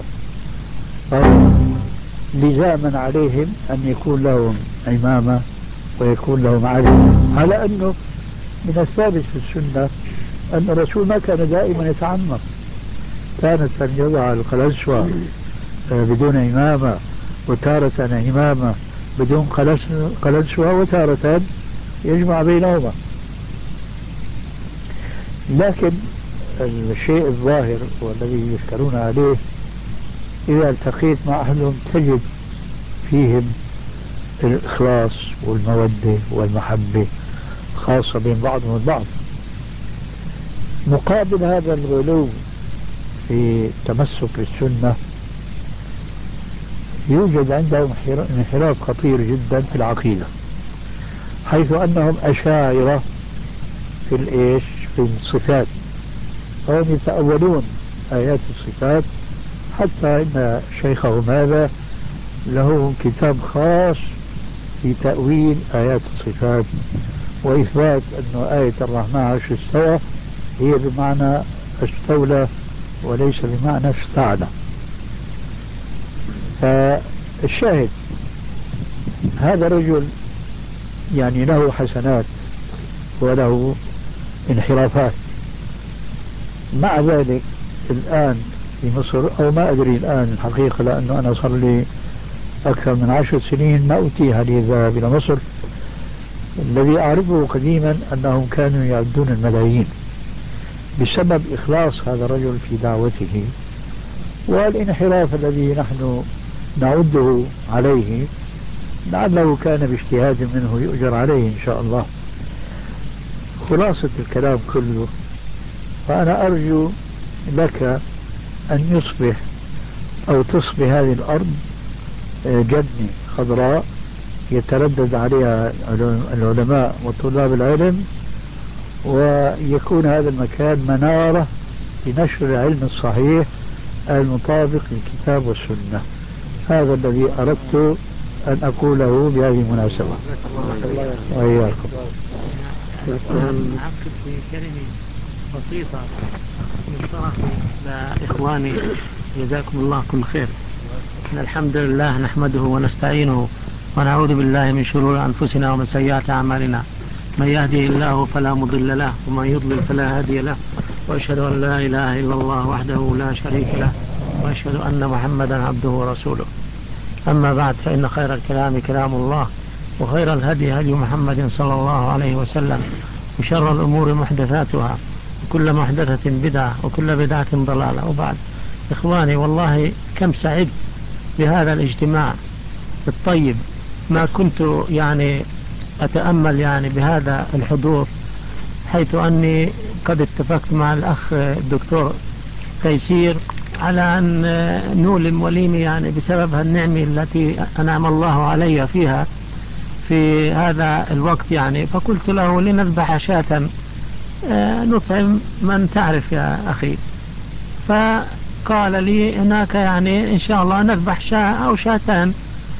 لزاما عليهم أن يكون لهم عمامة ويكون لهم علم، على أنه من الثابت في السنة أن الرسول ما كان دائما يتعمص، كانت أن يضع القلنسوة بدون عمامة، وتارة عمامة بدون قلنسوة، وتارة يجمع بينهما. لكن الشيء الظاهر والذي يشكرون عليه، إذا التقيت مع أهلهم تجد فيهم الإخلاص والمودة والمحبة خاصة بين بعضهم البعض. مقابل هذا الغلو في التمسك بالسنة يوجد عندهم انحراف خطير جدا في العقيدة، حيث أنهم أشاعرة في الإيش؟ في الصفات. هم يتأولون آيات الصفات، حتى إن شيخهم هذا له كتاب خاص في تأويل آيات الصفات وإثبات أن آية الرحمن عرش استوى هي بمعنى استولى وليس بمعنى استعلى. فالشاهد هذا رجل يعني له حسنات وله انحرافات. مع ذلك الآن في مصر، أو ما أدري الآن الحقيقة، لأنه أنا صار لي أكثر من 10 سنين ما أتيح لي الذهاب إلى مصر، الذي أعرفه قديما أنهم كانوا يعدون الملايين بسبب إخلاص هذا الرجل في دعوته والانحراف الذي نحن نعده عليه، لعله كان باجتهاد منه يؤجر عليه إن شاء الله. خلاصة الكلام كله، فأنا أرجو لك أن يصبح أو تصبح هذه الأرض جنة خضراء يتردد عليها العلماء وطلاب العلم، ويكون هذا المكان منارة لنشر العلم الصحيح المطابق للكتاب والسنة. هذا الذي أردت أن أقوله بهذه المناسبة. وإياكم. أعقب في كلمة بسيطة من طرفي لإخواني، جزاكم الله كل خير. الحمد لله نحمده ونستعينه ونعوذ بالله من شرور أنفسنا ومن سيئات أعمالنا، من يهده الله فلا مضل له ومن يضلل فلا هادي له، وأشهد أن لا إله إلا الله وحده لا شريك له، وأشهد أن محمدا عبده ورسوله. أما بعد، فإن خير الكلام كلام الله، وخير الهدي هدي محمد صلى الله عليه وسلم، وشر الأمور محدثاتها، وكل محدثة بدعة، وكل بدعة ضلالة. وبعد، إخواني والله كم سعدت بهذا الاجتماع الطيب، ما كنت يعني أتأمل يعني بهذا الحضور، حيث أني قد اتفقت مع الأخ الدكتور تيسير على أن نولم وليمي يعني بسبب النعمة التي أنعم الله علي فيها في هذا الوقت يعني. فقلت له لنذبح شاة نطعم من تعرف يا أخي. فقال لي هناك يعني إن شاء الله نذبح شاة أو شاتان.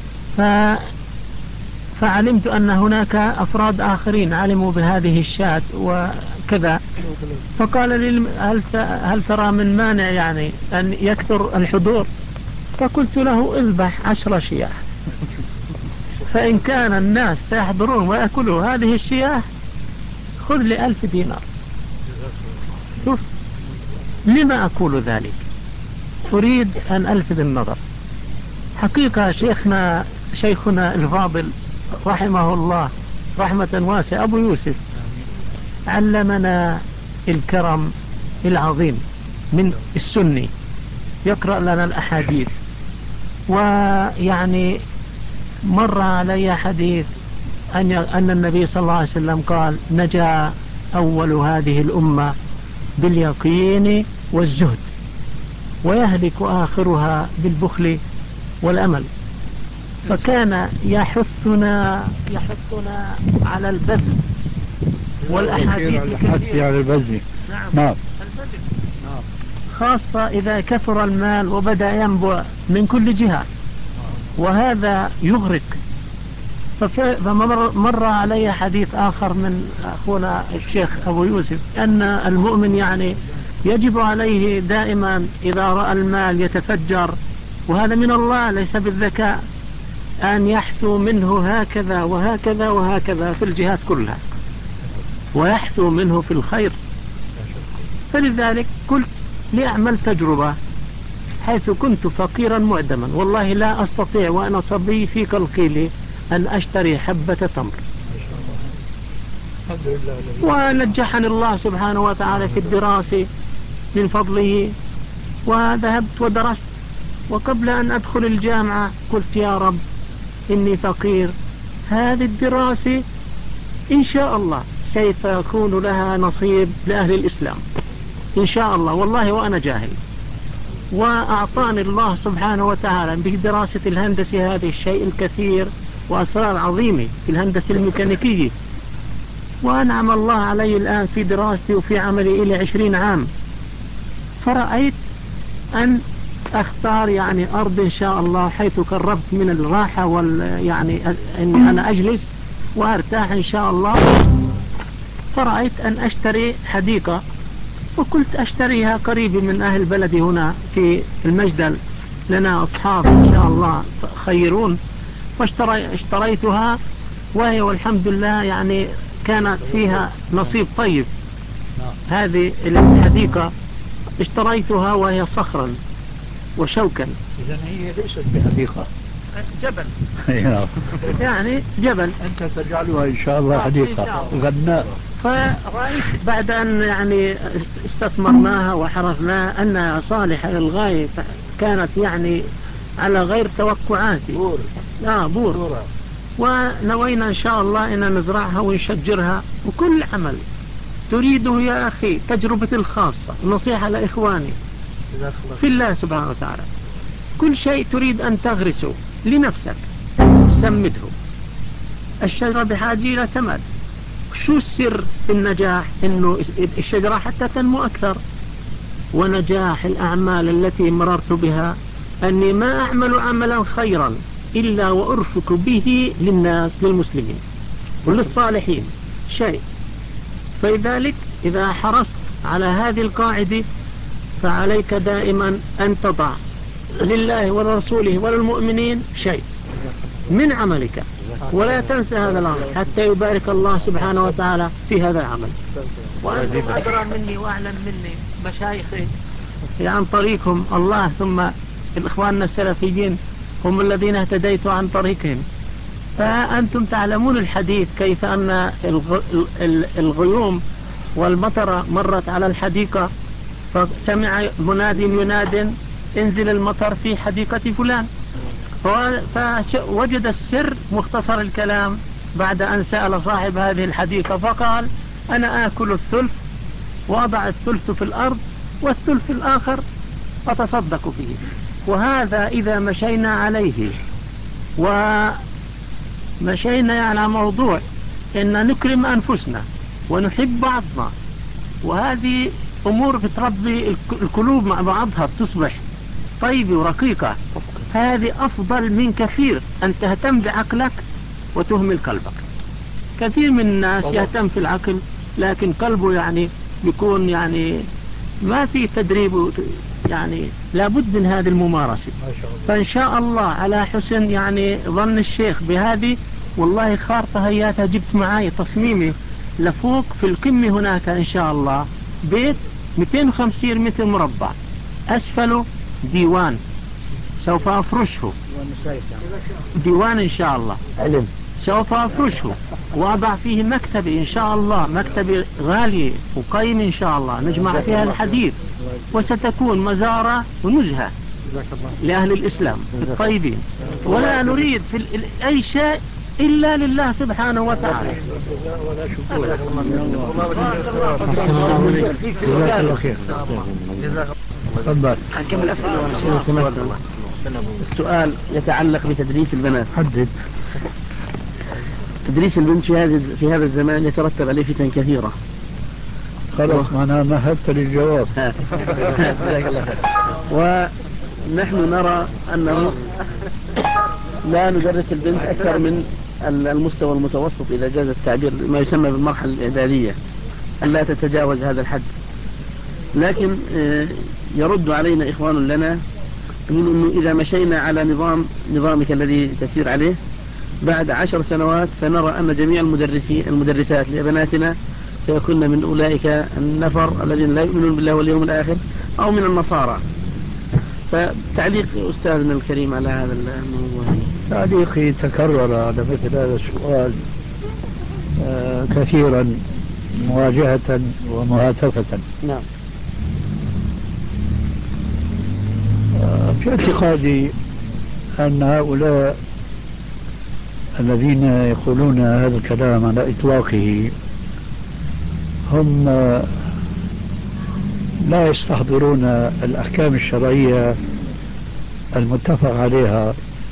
فعلمت أن هناك أفراد آخرين علموا بهذه الشاة وكذا. فقال لي هل ترى من مانع يعني أن يكثر الحضور؟ فقلت له اذبح 10 شياه، فإن كان الناس سيحضرون ويأكلوا هذه الشياه خذ لي 1000 دينار. شوف لما أقول ذلك؟ أريد أن ألفت النظر. حقيقة شيخنا الفاضل رحمه الله رحمة واسعة أبو يوسف علمنا الكرم العظيم من السني، يقرأ لنا الأحاديث. ويعني مر علي حديث أن النبي صلى الله عليه وسلم قال نجا أول هذه الأمة باليقين والزهد، ويهلك آخرها بالبخل والأمل. فكان يحثنا على البذل والأحاديث على البذل. نعم. خاصة إذا كثر المال وبدأ ينبع من كل جهة، وهذا يغرق. فمر علي حديث آخر من أخونا الشيخ أبو يوسف أن المؤمن يعني يجب عليه دائما إذا رأى المال يتفجر، وهذا من الله ليس بالذكاء، أن يحثو منه هكذا وهكذا وهكذا في الجهات كلها، ويحثو منه في الخير. فلذلك قلت لأعمل تجربة، حيث كنت فقيرا معدما والله لا أستطيع وأنا صبي في قلقيلي أن أشتري حبة تمر، ونجحني الله سبحانه وتعالى في الدراسة من فضله، وذهبت ودرست. وقبل أن أدخل الجامعة قلت يا رب إني فقير، هذه الدراسة إن شاء الله سيكون لها نصيب لأهل الإسلام إن شاء الله، والله وأنا جاهل. وأعطاني الله سبحانه وتعالى بدراسة الهندسة هذه الشيء الكثير وأسرار عظيمة في الهندسة الميكانيكية، وأنعم الله علي الآن في دراستي وفي عملي إلى 20 عام. فرأيت أن أختار يعني أرض إن شاء الله حيث قربت من الراحة يعني أن أنا أجلس وأرتاح إن شاء الله. فرأيت أن أشتري حديقة، وقلت أشتريها قريب من أهل بلدي هنا في المجدل، لنا أصحاب إن شاء الله خيرون. فاشتريتها، وهي والحمد لله يعني كانت فيها نصيب طيب. هذه الحديقة اشتريتها وهي صخرا وشوكا. إذن هي ليست بحديقة. جبل نعم. يعني جبل أنت تجعلها إن شاء الله حديقة غناء. فرأيت بعد أن يعني استثمرناها وحرثناها أنها صالحة للغاية، كانت يعني على غير توقعاتي. بور. ونوينا إن شاء الله أن نزرعها ونشجرها. وكل عمل تريده يا أخي تجربة الخاصة، نصيحة لإخواني في الله سبحانه وتعالى، كل شيء تريد أن تغرسه لنفسك سمده. الشجرة بحاجة إلى سماد. شو السر في النجاح؟ إنه الشجرة حتى تنمو أكثر. ونجاح الأعمال التي مررت بها أني ما أعمل عملا خيرا إلا وأرفق به للناس، للمسلمين وللصالحين شيء. فلذلك إذا حرصت على هذه القاعدة فعليك دائما أن تضع لله ولرسوله وللمؤمنين شيء من عملك، ولا تنسى هذا الأمر حتى يبارك الله سبحانه وتعالى في هذا العمل. وأنتم أدرى مني وأعلم مني مشايخي عن طريقهم الله، ثم الإخواننا السلفيين هم الذين اهتديتوا عن طريقهم. فأنتم تعلمون الحديث كيف أن الغيوم والمطر مرت على الحديقة، فسمع مناد يناد انزل المطر في حديقة فلان، فوجد السر مختصر الكلام بعد أن سأل صاحب هذه الحديقة فقال أنا آكل الثلث وأضع الثلث في الأرض والثلث الآخر أتصدق فيه. وهذا إذا مشينا عليه ومشينا على موضوع إن نكرم أنفسنا ونحب بعضنا، وهذه أمور بتربي القلوب مع بعضها تصبح طيبة ورقيقة. هذه أفضل من كثير أن تهتم بعقلك وتهمل قلبك. كثير من الناس يهتم في العقل لكن قلبه يعني بيكون يعني ما في تدريب، يعني لابد من هذه الممارسة. فإن شاء الله على حسن يعني ظن الشيخ بهذه، والله خارطة هياتها جبت معاي تصميمي لفوق في القمة هناك إن شاء الله بيت 250 متر مربع، أسفله ديوان سوف أفرشه، ديوان إن شاء الله علم سوف أفرشه وأضع فيه مكتبي إن شاء الله، مكتبي غالي وقيم إن شاء الله نجمع فيها الحديث، وستكون مزارة ونزهة لأهل الإسلام الطيبين. ولا نريد في أي شيء إلا لله سبحانه وتعالى. أكمل أسئلة. السؤال يتعلق بتدريس البنات. حدد. تدريس البنت في هذا الزمان يترتب عليه فتن كثيرة. خلاص معناها مهدت للجواب. ونحن نرى أنه لا ندرس البنت أكثر من المستوى المتوسط إذا جاز التعبير، ما يسمى بالمرحلة الإعدادية، أن لا تتجاوز هذا الحد. لكن يرد علينا إخوان لنا يقول أنه إذا مشينا على نظامك الذي تسير عليه بعد 10 سنوات سنرى أن جميع المدرسات لبناتنا سيكون من أولئك النفر الذين لا يؤمنون بالله واليوم الآخر أو من النصارى. فتعليق أستاذنا الكريم على هذا الموضوع. تعليقي تكرر على مثل هذا السؤال كثيرا مواجهة ومهاتفة. نعم. في اعتقادي أن هؤلاء الذين يقولون هذا الكلام على إطلاقه هم لا يستحضرون الأحكام الشرعية المتفق عليها،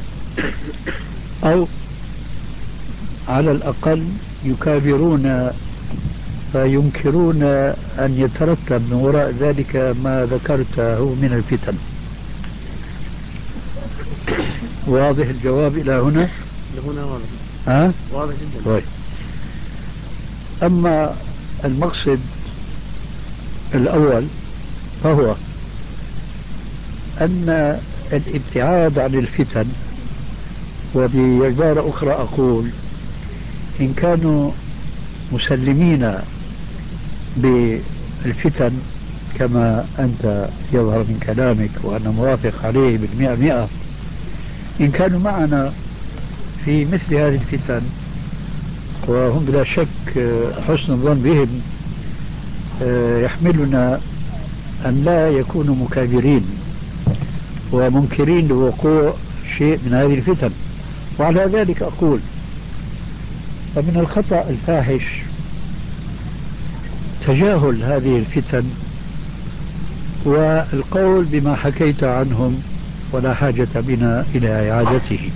أو على الأقل يكابرون فينكرون أن يترتب من وراء ذلك ما ذكرته من الفتن. واضح الجواب إلى هنا؟ هنا واضح. ها؟ واضح جدا. طيب. أما المقصد الأول فهو أن الابتعاد عن الفتن، وبعبارة أخرى أقول إن كانوا مسلمين بالفتن كما أنت يظهر من كلامك وأنا موافق عليه 100%، إن كانوا معنا في مثل هذه الفتن، وهم بلا شك حسن الظن بهم يحملنا أن لا يكونوا مكابرين ومنكرين لوقوع شيء من هذه الفتن. وعلى ذلك أقول فمن الخطأ الفاحش تجاهل هذه الفتن والقول بما حكيت عنهم ولا حاجة بنا إلى إعادته.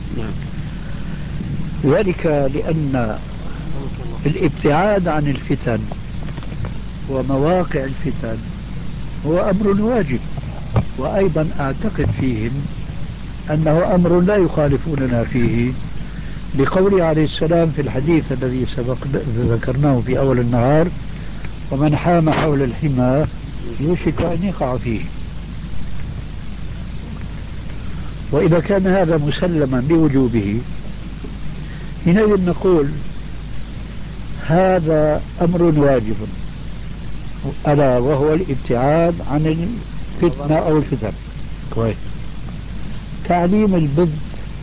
ذلك لأن الابتعاد عن الفتن ومواقع الفتن هو أمر واجب، وأيضا أعتقد فيهم أنه أمر لا يخالفوننا فيه، لقوله عليه السلام في الحديث الذي ذكرناه في أول النهار: ومن حام حول الحمى يوشك أن يقع فيه. وإذا كان هذا مسلما بوجوبه حينئذ نقول هذا أمر واجب، ألا وهو الابتعاد عن الفتنة أو الفتن. كويس. تعليم البنت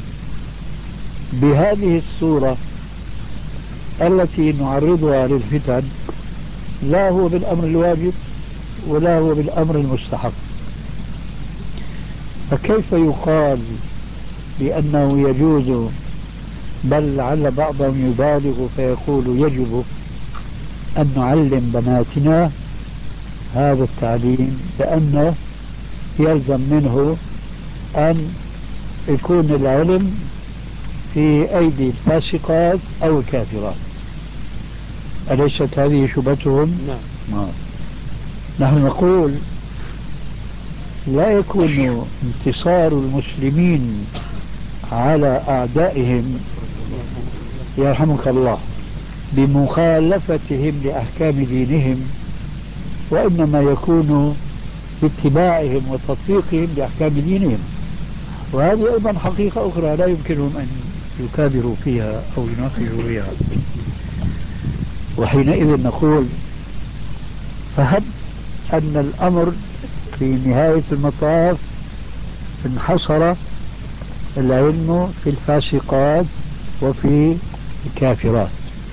بهذه الصورة التي نعرضها للفتن لا هو بالأمر الواجب ولا هو بالأمر المستحب، فكيف يقال بأنه يجوز، بل لعل بعضهم يبالغ فيقول يجب أن نعلم بناتنا هذا التعليم، لأنه يلزم منه أن يكون العلم في أيدي الفاسقات أو الكافرات. أليست هذه شبهتهم؟ نعم. نحن نقول لا يكون انتصار المسلمين على أعدائهم يرحمك الله بمخالفتهم لأحكام دينهم، وإنما يكون باتباعهم وتطبيقهم لأحكام دينهم. وهذه أيضا حقيقة أخرى لا يمكنهم أن يكابروا فيها أو يناقشوا فيها. وحينئذ نقول فهب أن الأمر في نهاية المطاف انحصر العلم في الفاسقات وفي الكافرات.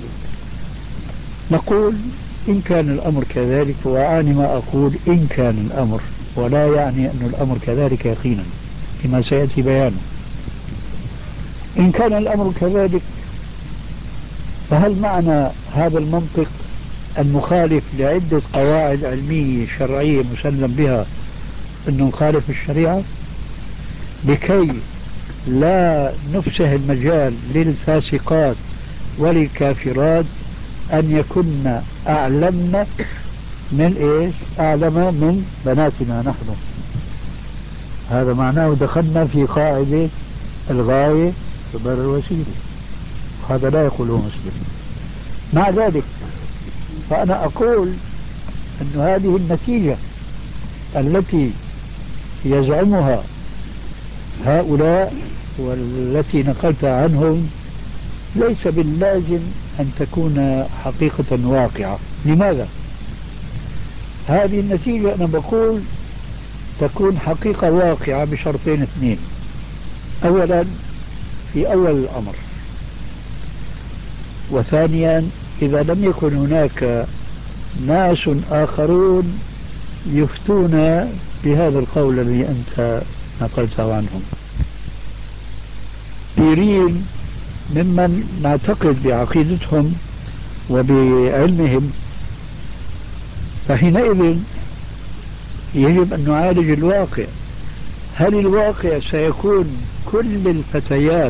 نقول إن كان الأمر كذلك، وأعني ما أقول إن كان الأمر، ولا يعني أن الأمر كذلك يقينا كما سيأتي بيانه. إن كان الأمر كذلك فهل معنى هذا المنطق المخالف لعدة قواعد علمية شرعية مسلم بها أنه نخالف الشريعة لكي لا نفسح المجال للفاسقات وللكافرات أن يكن أعلمنا من إيش؟ أعلم من بناتنا نحن. هذا معناه دخلنا في قاعدة الغاية تبرر الوسيلة، هذا لا يقوله مسلم. مع ذلك فأنا أقول أن هذه النتيجة التي يزعمها هؤلاء والتي نقلت عنهم ليس باللازم أن تكون حقيقة واقعة. لماذا؟ هذه النتيجة أنا بقول تكون حقيقة واقعة بشرطين اثنين. أولا في أول الأمر، وثانيا إذا لم يكن هناك ناس آخرون يفتون بهذا القول الذي أنت نقلته عنهم، كثيرين ممن نعتقد بعقيدتهم وبعلمهم. فحينئذ يجب أن نعالج الواقع. هل الواقع سيكون كل الفتيات،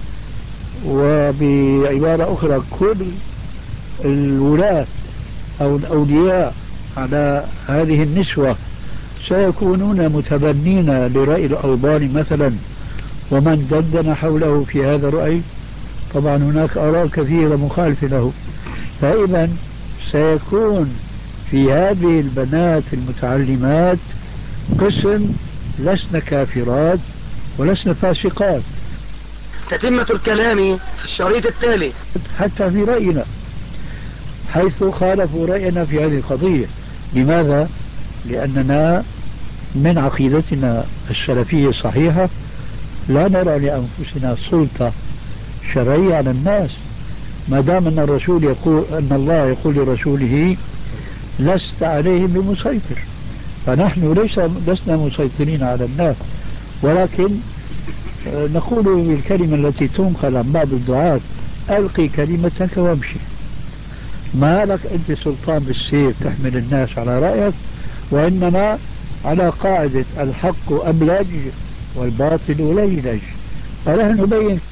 وبعبارة أخرى كل الولاة أو الأولياء على هذه النسوة سيكونون متبنين لرأي الألباني مثلا ومن دندن حوله في هذا الرأي؟ طبعا هناك آراء كثيرة مخالفة له. فإذا سيكون في هذه البنات المتعلمات قسم لسن كافرات ولسن فاسقات. تتمة الكلام في الشريط التالي. حتى في رأينا حيث خالفوا رأينا في هذه القضية. لماذا؟ لأننا من عقيدتنا السلفية الصحيحة لا نرى لأنفسنا سلطة شرعية على الناس، ما دام أن الرسول يقول، أن الله يقول لرسوله لست عليهم بمسيطر، فنحن لسنا مسيطرين على الناس، ولكن نقول بالكلمة التي تنقل عن بعض الدعاة: ألقي كلمتك وامشي، ما لك أنت سلطان بالسيف تحمل الناس على رأيك، وإنما على قاعدة الحق أبلج والباطل ليلج، فنحن نبين